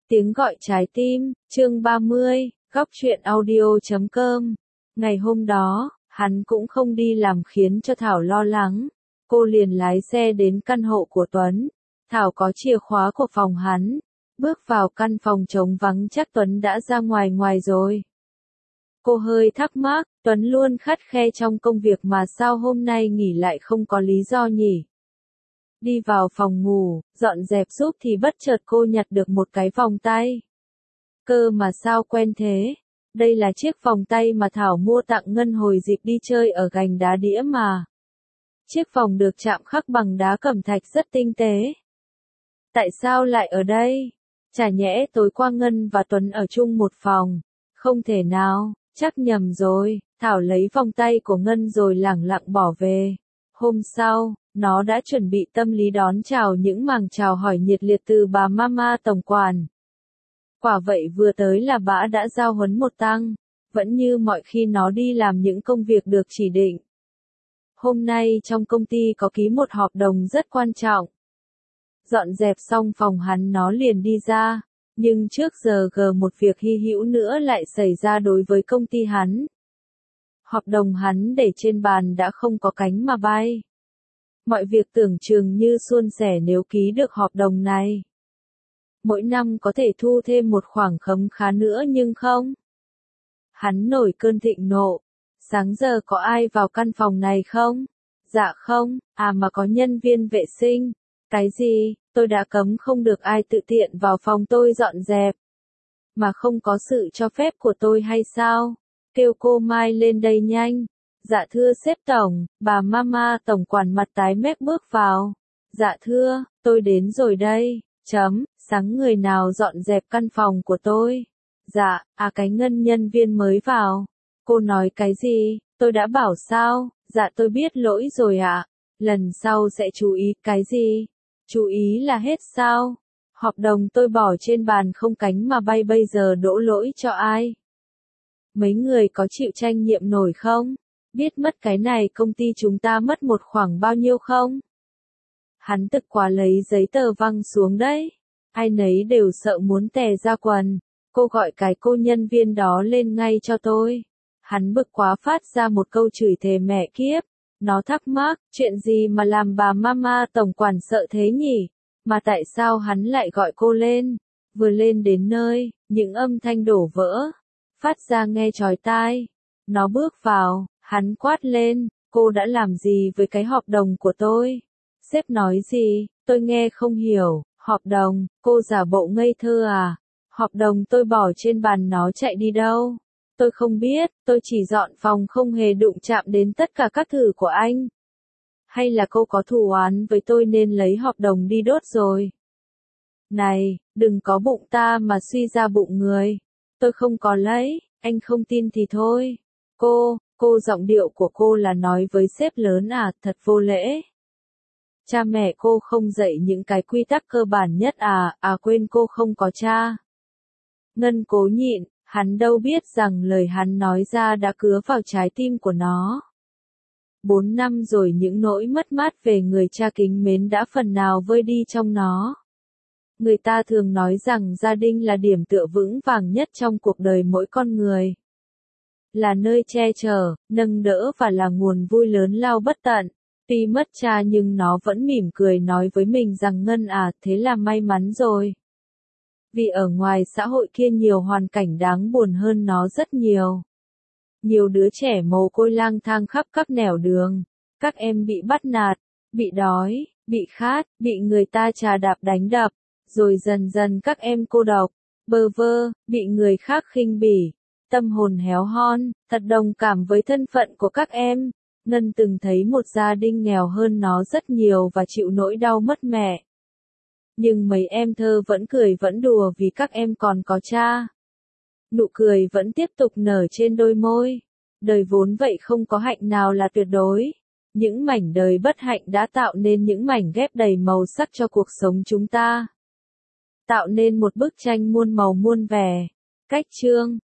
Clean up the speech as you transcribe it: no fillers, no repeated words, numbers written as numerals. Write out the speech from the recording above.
Tiếng gọi trái tim, chương 30, góc truyện audio.com. Ngày hôm đó, hắn cũng không đi làm khiến cho Thảo lo lắng. Cô liền lái xe đến căn hộ của Tuấn. Thảo có chìa khóa của phòng hắn. Bước vào căn phòng trống vắng chắc Tuấn đã ra ngoài rồi. Cô hơi thắc mắc, Tuấn luôn khắt khe trong công việc mà sao hôm nay nghỉ lại không có lý do nhỉ? Đi vào phòng ngủ, dọn dẹp giúp thì bất chợt cô nhặt được một cái vòng tay. Cơ mà sao quen thế? Đây là chiếc vòng tay mà Thảo mua tặng Ngân hồi dịp đi chơi ở gành đá đĩa mà. Chiếc vòng được chạm khắc bằng đá cẩm thạch rất tinh tế. Tại sao lại ở đây? Chả nhẽ tối qua Ngân và Tuấn ở chung một phòng? Không thể nào, chắc nhầm rồi. Thảo lấy vòng tay của Ngân rồi lẳng lặng bỏ về. Hôm sau, nó đã chuẩn bị tâm lý đón chào những màng chào hỏi nhiệt liệt từ bà Mama tổng quản. Quả vậy vừa tới là bà đã giao huấn một tăng, vẫn như mọi khi nó đi làm những công việc được chỉ định. Hôm nay trong công ty có ký một hợp đồng rất quan trọng. Dọn dẹp xong phòng hắn nó liền đi ra, nhưng trước giờ một việc hy hữu nữa lại xảy ra đối với công ty hắn. Hợp đồng hắn để trên bàn đã không có cánh mà bay. Mọi việc tưởng chừng như suôn sẻ nếu ký được hợp đồng này. Mỗi năm có thể thu thêm một khoản khấm khá nữa nhưng không. Hắn nổi cơn thịnh nộ. Sáng giờ có ai vào căn phòng này không? Dạ không, mà có nhân viên vệ sinh. Cái gì, tôi đã cấm không được ai tự tiện vào phòng tôi dọn dẹp. Mà không có sự cho phép của tôi hay sao? Kêu cô Mai lên đây nhanh. Dạ thưa sếp tổng, bà Mama tổng quản mặt tái mét bước vào. Dạ thưa, tôi đến rồi đây. Sáng người nào dọn dẹp căn phòng của tôi? Dạ, cái Ngân nhân viên mới vào. Cô nói cái gì? Tôi đã bảo sao? Dạ tôi biết lỗi rồi ạ. Lần sau sẽ chú ý. Cái gì? Chú ý là hết sao? Hợp đồng tôi bỏ trên bàn không cánh mà bay bây giờ đổ lỗi cho ai? Mấy người có chịu trách nhiệm nổi không? Biết mất cái này công ty chúng ta mất một khoảng bao nhiêu không? Hắn tức quá lấy giấy tờ văng xuống đấy. Ai nấy đều sợ muốn tè ra quần. Cô gọi cái cô nhân viên đó lên ngay cho tôi. Hắn bực quá phát ra một câu chửi thề mẹ kiếp. Nó thắc mắc, chuyện gì mà làm bà Mama tổng quản sợ thế nhỉ? Mà tại sao hắn lại gọi cô lên? Vừa lên đến nơi, những âm thanh đổ vỡ. Phát ra nghe chói tai. Nó bước vào, hắn quát lên, cô đã làm gì với cái hợp đồng của tôi? Sếp nói gì, tôi nghe không hiểu, hợp đồng, cô giả bộ ngây thơ à? Hợp đồng tôi bỏ trên bàn nó chạy đi đâu? Tôi không biết, tôi chỉ dọn phòng không hề đụng chạm đến tất cả các thứ của anh. Hay là cô có thù oán với tôi nên lấy hợp đồng đi đốt rồi? Này, đừng có bụng ta mà suy ra bụng người. Tôi không có lấy, anh không tin thì thôi. Cô giọng điệu của cô là nói với sếp lớn à, thật vô lễ. Cha mẹ cô không dạy những cái quy tắc cơ bản nhất à, quên cô không có cha. Ngân cố nhịn, hắn đâu biết rằng lời hắn nói ra đã cứa vào trái tim của nó. 4 năm rồi những nỗi mất mát về người cha kính mến đã phần nào vơi đi trong nó. Người ta thường nói rằng gia đình là điểm tựa vững vàng nhất trong cuộc đời mỗi con người. Là nơi che chở, nâng đỡ và là nguồn vui lớn lao bất tận. Tuy mất cha nhưng nó vẫn mỉm cười nói với mình rằng Ngân thế là may mắn rồi. Vì ở ngoài xã hội kia nhiều hoàn cảnh đáng buồn hơn nó rất nhiều. Nhiều đứa trẻ mồ côi lang thang khắp các nẻo đường. Các em bị bắt nạt, bị đói, bị khát, bị người ta trà đạp đánh đập. Rồi dần dần các em cô độc, bơ vơ, bị người khác khinh bỉ. Tâm hồn héo hon, thật đồng cảm với thân phận của các em. Ngân từng thấy một gia đình nghèo hơn nó rất nhiều và chịu nỗi đau mất mẹ. Nhưng mấy em thơ vẫn cười vẫn đùa vì các em còn có cha. Nụ cười vẫn tiếp tục nở trên đôi môi. Đời vốn vậy không có hạnh nào là tuyệt đối. Những mảnh đời bất hạnh đã tạo nên những mảnh ghép đầy màu sắc cho cuộc sống chúng ta. Tạo nên một bức tranh muôn màu muôn vẻ. Cách chương